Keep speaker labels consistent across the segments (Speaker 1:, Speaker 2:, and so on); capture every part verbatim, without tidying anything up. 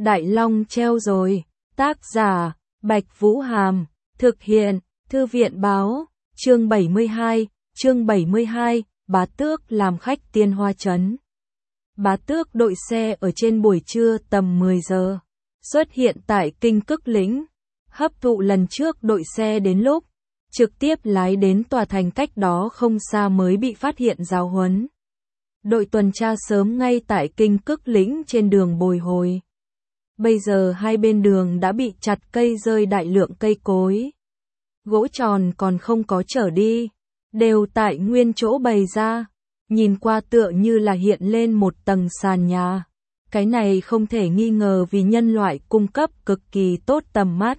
Speaker 1: Đại Long treo rồi. Tác giả, Bạch Vũ Hàm. Thực hiện, Thư viện báo. Chương bảy mươi hai, chương bảy mươi hai, Bá Tước làm khách Tiên Hoa Trấn. Bá Tước đội xe ở trên buổi trưa tầm mười giờ. Xuất hiện tại Kinh Cức Lĩnh. Hấp thụ lần trước đội xe đến lúc. Trực tiếp lái đến tòa thành cách đó không xa mới bị phát hiện giáo huấn. Đội tuần tra sớm ngay tại Kinh Cức Lĩnh trên đường bồi hồi. Bây giờ hai bên đường đã bị chặt cây rơi đại lượng cây cối. Gỗ tròn còn không có trở đi, đều tại nguyên chỗ bày ra. Nhìn qua tựa như là hiện lên một tầng sàn nhà. Cái này không thể nghi ngờ vì nhân loại cung cấp cực kỳ tốt tầm mắt.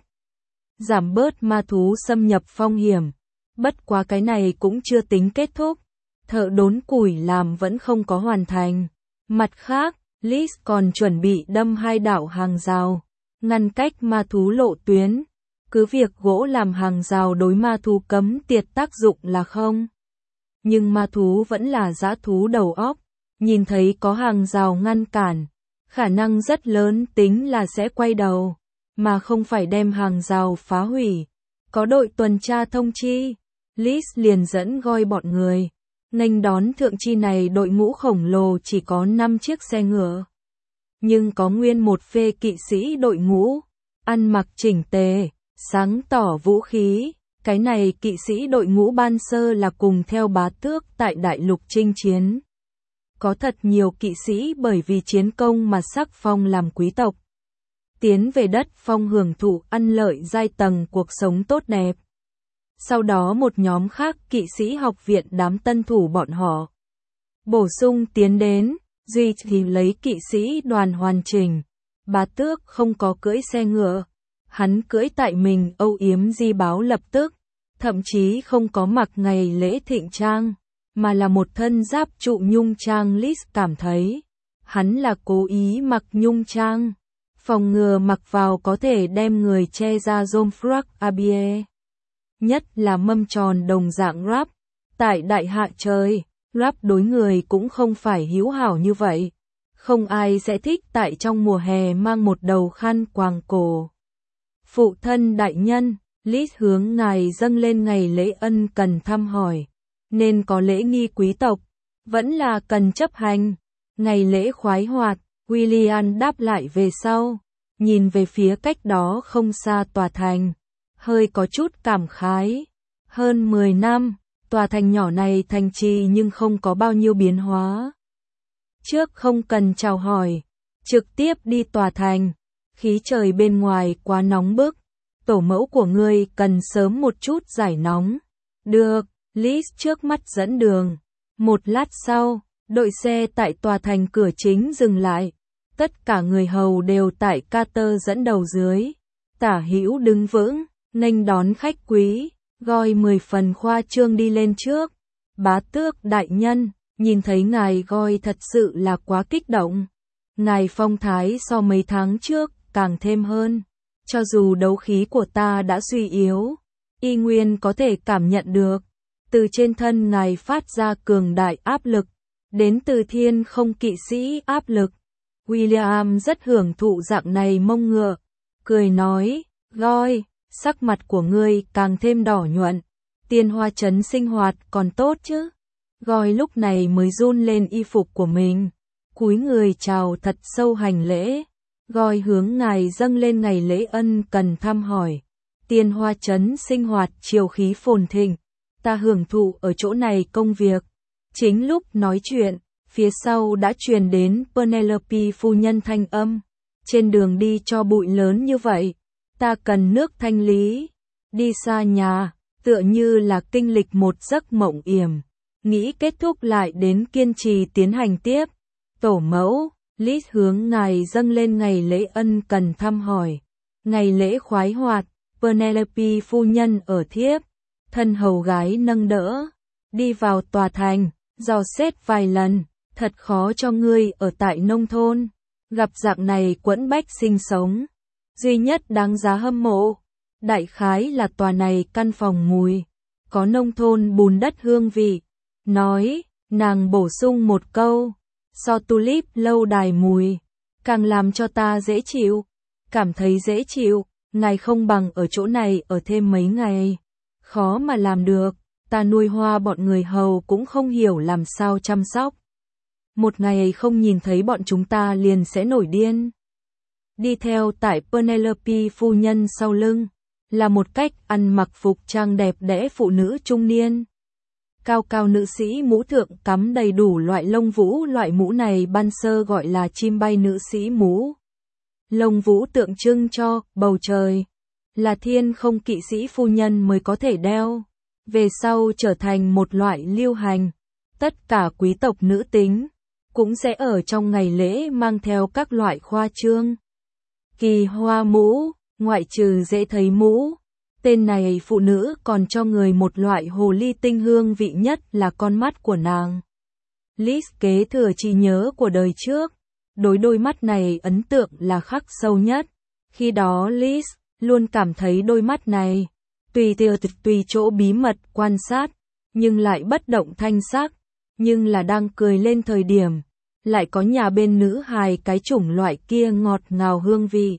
Speaker 1: Giảm bớt ma thú xâm nhập phong hiểm. Bất quá cái này cũng chưa tính kết thúc. Thợ đốn củi làm vẫn không có hoàn thành. Mặt khác, Liz còn chuẩn bị đâm hai đạo hàng rào, ngăn cách ma thú lộ tuyến. Cứ việc gỗ làm hàng rào đối ma thú cấm tiệt tác dụng là không. Nhưng ma thú vẫn là dã thú đầu óc. Nhìn thấy có hàng rào ngăn cản, khả năng rất lớn tính là sẽ quay đầu, mà không phải đem hàng rào phá hủy. Có đội tuần tra thông chi, Liz liền dẫn Goi bọn người. Nghênh đón thượng chi này đội ngũ khổng lồ chỉ có năm chiếc xe ngựa. Nhưng có nguyên một phê kỵ sĩ đội ngũ, ăn mặc chỉnh tề, sáng tỏ vũ khí. Cái này kỵ sĩ đội ngũ ban sơ là cùng theo Bá Tước tại đại lục chinh chiến. Có thật nhiều kỵ sĩ bởi vì chiến công mà sắc phong làm quý tộc. Tiến về đất phong hưởng thụ ăn lợi giai tầng cuộc sống tốt đẹp. Sau đó một nhóm khác kỵ sĩ học viện đám tân thủ bọn họ bổ sung tiến đến, duy thì lấy kỵ sĩ đoàn hoàn chỉnh. Bá Tước không có cưỡi xe ngựa, hắn cưỡi tại mình âu yếm di báo lập tức, thậm chí không có mặc ngày lễ thịnh trang, mà là một thân giáp trụ nhung trang. Liz cảm thấy, hắn là cố ý mặc nhung trang, phòng ngừa mặc vào có thể đem người che ra Zomfrak Abie. Nhất là mâm tròn đồng dạng rap, tại đại hạ trời, rap đối người cũng không phải hữu hảo như vậy. Không ai sẽ thích tại trong mùa hè mang một đầu khăn quàng cổ. Phụ thân đại nhân, Liz hướng ngài dâng lên ngày lễ ân cần thăm hỏi, nên có lễ nghi quý tộc, vẫn là cần chấp hành. Ngày lễ khoái hoạt, William đáp lại về sau, nhìn về phía cách đó không xa tòa thành. Hơi có chút cảm khái. Hơn mười năm, tòa thành nhỏ này thành trì nhưng không có bao nhiêu biến hóa. Trước không cần chào hỏi, trực tiếp đi tòa thành. Khí trời bên ngoài quá nóng bức. Tổ mẫu của ngươi cần sớm một chút giải nóng. Được, Liz trước mắt dẫn đường. Một lát sau, đội xe tại tòa thành cửa chính dừng lại. Tất cả người hầu đều tại Carter dẫn đầu dưới. Tả hữu đứng vững, nghênh đón khách quý. Goi mười phần khoa trương đi lên trước. Bá Tước đại nhân, nhìn thấy ngài Goi thật sự là quá kích động. Ngài phong thái so mấy tháng trước càng thêm hơn. Cho dù đấu khí của ta đã suy yếu, y nguyên có thể cảm nhận được. Từ trên thân ngài phát ra cường đại áp lực, đến từ thiên không kỵ sĩ áp lực. William rất hưởng thụ dạng này mông ngựa, cười nói, Goi, sắc mặt của ngươi càng thêm đỏ nhuận, Tiên Hoa Trấn sinh hoạt còn tốt chứ. Goi lúc này mới run lên y phục của mình, cúi người chào thật sâu hành lễ. Goi hướng ngài dâng lên ngày lễ ân cần thăm hỏi. Tiên Hoa Trấn sinh hoạt chiều khí phồn thịnh, ta hưởng thụ ở chỗ này công việc. Chính lúc nói chuyện, phía sau đã truyền đến Penelope phu nhân thanh âm. Trên đường đi cho bụi lớn như vậy, ta cần nước thanh lý. Đi xa nhà, tựa như là kinh lịch một giấc mộng yểm. Nghĩ kết thúc lại đến kiên trì tiến hành tiếp. Tổ mẫu, Liz hướng ngài dâng lên ngày lễ ân cần thăm hỏi. Ngày lễ khoái hoạt, Penelope phu nhân ở thiếp. Thân hầu gái nâng đỡ. Đi vào tòa thành, dò xét vài lần. Thật khó cho ngươi ở tại nông thôn. Gặp dạng này quẫn bách sinh sống. Duy nhất đáng giá hâm mộ. Đại khái là tòa này căn phòng mùi. Có nông thôn bùn đất hương vị. Nói, nàng bổ sung một câu. So tulip lâu đài mùi. càng làm cho ta dễ chịu. Cảm thấy dễ chịu, ngài không bằng ở chỗ này ở thêm mấy ngày. Khó mà làm được, ta nuôi hoa bọn người hầu cũng không hiểu làm sao chăm sóc. Một ngày không nhìn thấy bọn chúng ta liền sẽ nổi điên. Đi theo tại Penelope phu nhân sau lưng, là một cách ăn mặc phục trang đẹp đẽ phụ nữ trung niên. Cao cao nữ sĩ mũ thượng cắm đầy đủ loại lông vũ, loại mũ này ban sơ gọi là chim bay nữ sĩ mũ. Lông vũ tượng trưng cho bầu trời, là thiên không kỵ sĩ phu nhân mới có thể đeo. Về sau trở thành một loại lưu hành. Tất cả quý tộc nữ tính cũng sẽ ở trong ngày lễ mang theo các loại khoa trương kỳ hoa mũ, ngoại trừ dễ thấy mũ. Tên này phụ nữ còn cho người một loại hồ ly tinh hương vị nhất là con mắt của nàng. Liz kế thừa trí nhớ của đời trước, đối đôi mắt này ấn tượng là khắc sâu nhất. Khi đó Liz luôn cảm thấy đôi mắt này, tùy tiêu tùy chỗ bí mật quan sát, nhưng lại bất động thanh sắc, nhưng là đang cười lên thời điểm, lại có nhà bên nữ hài cái chủng loại kia ngọt ngào hương vị.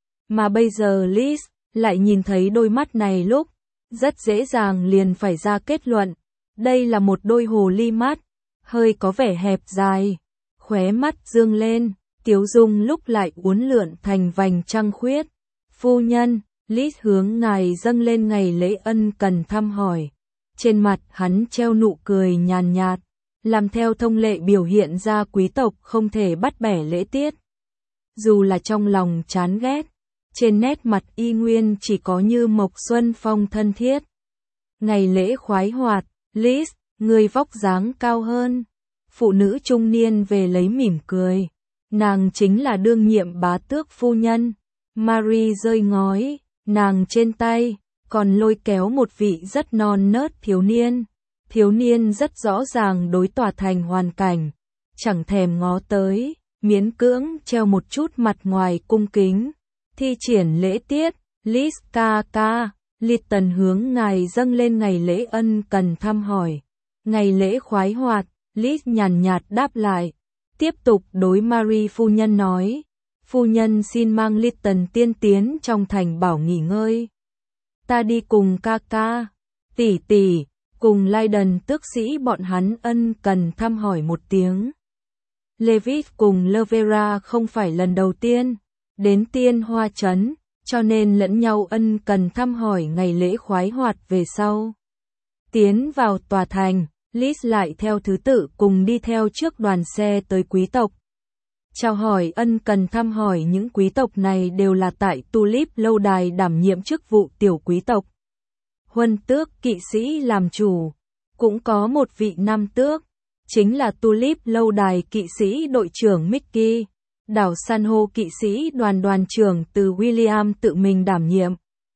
Speaker 1: Mà bây giờ Liz lại nhìn thấy đôi mắt này lúc, rất dễ dàng liền phải ra kết luận, đây là một đôi hồ ly mắt, hơi có vẻ hẹp dài, khóe mắt dương lên, tiếu dung lúc lại uốn lượn thành vành trăng khuyết. Phu nhân, Liz hướng ngài dâng lên ngày lễ ân cần thăm hỏi. Trên mặt hắn treo nụ cười nhàn nhạt, làm theo thông lệ biểu hiện ra quý tộc không thể bắt bẻ lễ tiết. Dù là trong lòng chán ghét, trên nét mặt y nguyên chỉ có như mộc xuân phong thân thiết. Ngày lễ khoái hoạt, Liz, người vóc dáng cao hơn. Phụ nữ trung niên về lấy mỉm cười. Nàng chính là đương nhiệm bá tước phu nhân. Marie rơi ngói, nàng trên tay, còn lôi kéo một vị rất non nớt thiếu niên. Thiếu niên rất rõ ràng đối tòa thành hoàn cảnh, chẳng thèm ngó tới, miễn cưỡng treo một chút mặt ngoài cung kính. Thi triển lễ tiết, Liz ca ca, Lytton hướng ngài dâng lên ngày lễ ân cần thăm hỏi. Ngày lễ khoái hoạt, Liz nhàn nhạt đáp lại, tiếp tục đối Marie phu nhân nói, phu nhân xin mang Lytton tiên tiến trong thành bảo nghỉ ngơi. Ta đi cùng ca ca, tỷ tỷ, cùng Lydon tước sĩ bọn hắn ân cần thăm hỏi một tiếng. Levis cùng Lovera không phải lần đầu tiên đến Tiên Hoa Trấn, cho nên lẫn nhau ân cần thăm hỏi ngày lễ khoái hoạt về sau. Tiến vào tòa thành, Liz lại theo thứ tự cùng đi theo trước đoàn xe tới quý tộc. Chào hỏi ân cần thăm hỏi những quý tộc này đều là tại Tulip lâu đài đảm nhiệm chức vụ tiểu quý tộc. Huân tước kỵ sĩ làm chủ, cũng có một vị nam tước, chính là Tulip lâu đài kỵ sĩ đội trưởng Mickey. Đảo san hô kỵ sĩ đoàn đoàn trưởng từ William tự mình đảm nhiệm.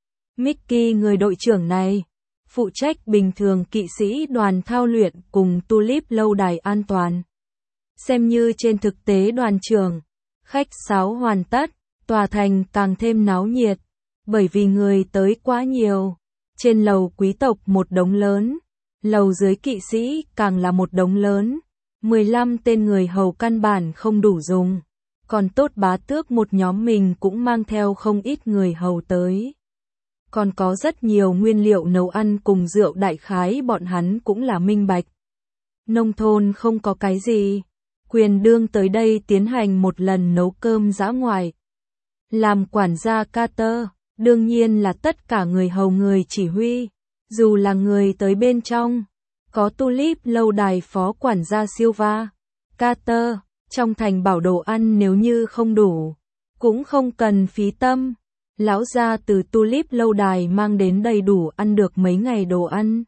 Speaker 1: Mickey người đội trưởng này, phụ trách bình thường kỵ sĩ đoàn thao luyện cùng Tulip lâu đài an toàn. Xem như trên thực tế đoàn trưởng, khách sáo hoàn tất, tòa thành càng thêm náo nhiệt, bởi vì người tới quá nhiều. Trên lầu quý tộc một đống lớn, lầu dưới kỵ sĩ càng là một đống lớn, mười lăm tên người hầu căn bản không đủ dùng. Còn tốt bá tước một nhóm mình cũng mang theo không ít người hầu tới. Còn có rất nhiều nguyên liệu nấu ăn cùng rượu đại khái bọn hắn cũng là minh bạch. Nông thôn không có cái gì. Quyền đương tới đây tiến hành một lần nấu cơm dã ngoại. Làm quản gia Carter, đương nhiên là tất cả người hầu người chỉ huy. Dù là người tới bên trong, có Tulip lâu đài phó quản gia Silva, Carter. Trong thành bảo đồ ăn nếu như không đủ, cũng không cần phí tâm. Lão gia từ Tulip lâu đài mang đến đầy đủ ăn được mấy ngày đồ ăn.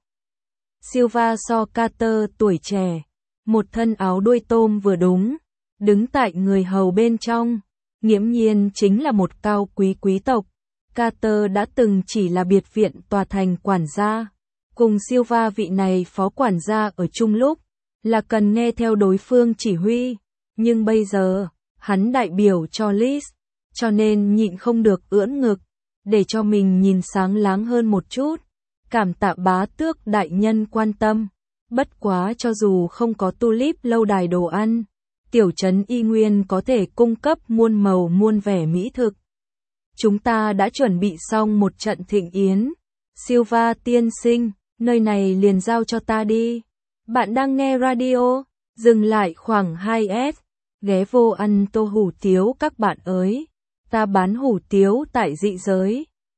Speaker 1: Silva so Carter tuổi trẻ, một thân áo đuôi tôm vừa đúng, đứng tại người hầu bên trong, nghiễm nhiên chính là một cao quý quý tộc. Carter đã từng chỉ là biệt viện tòa thành quản gia, cùng Silva vị này phó quản gia ở chung lúc, là cần nghe theo đối phương chỉ huy. Nhưng bây giờ, hắn đại biểu cho Liz, cho nên nhịn không được ưỡn ngực, để cho mình nhìn sáng láng hơn một chút. Cảm tạ bá tước đại nhân quan tâm. Bất quá cho dù không có Tulip lâu đài đồ ăn, tiểu trấn Y Nguyên có thể cung cấp muôn màu muôn vẻ mỹ thực. Chúng ta đã chuẩn bị xong một trận thịnh yến. Silva tiên sinh, nơi này liền giao cho ta đi. Bạn đang nghe radio, dừng lại khoảng hai S, ghé vô ăn tô hủ tiếu các bạn ơi. Ta bán hủ tiếu tại dị giới.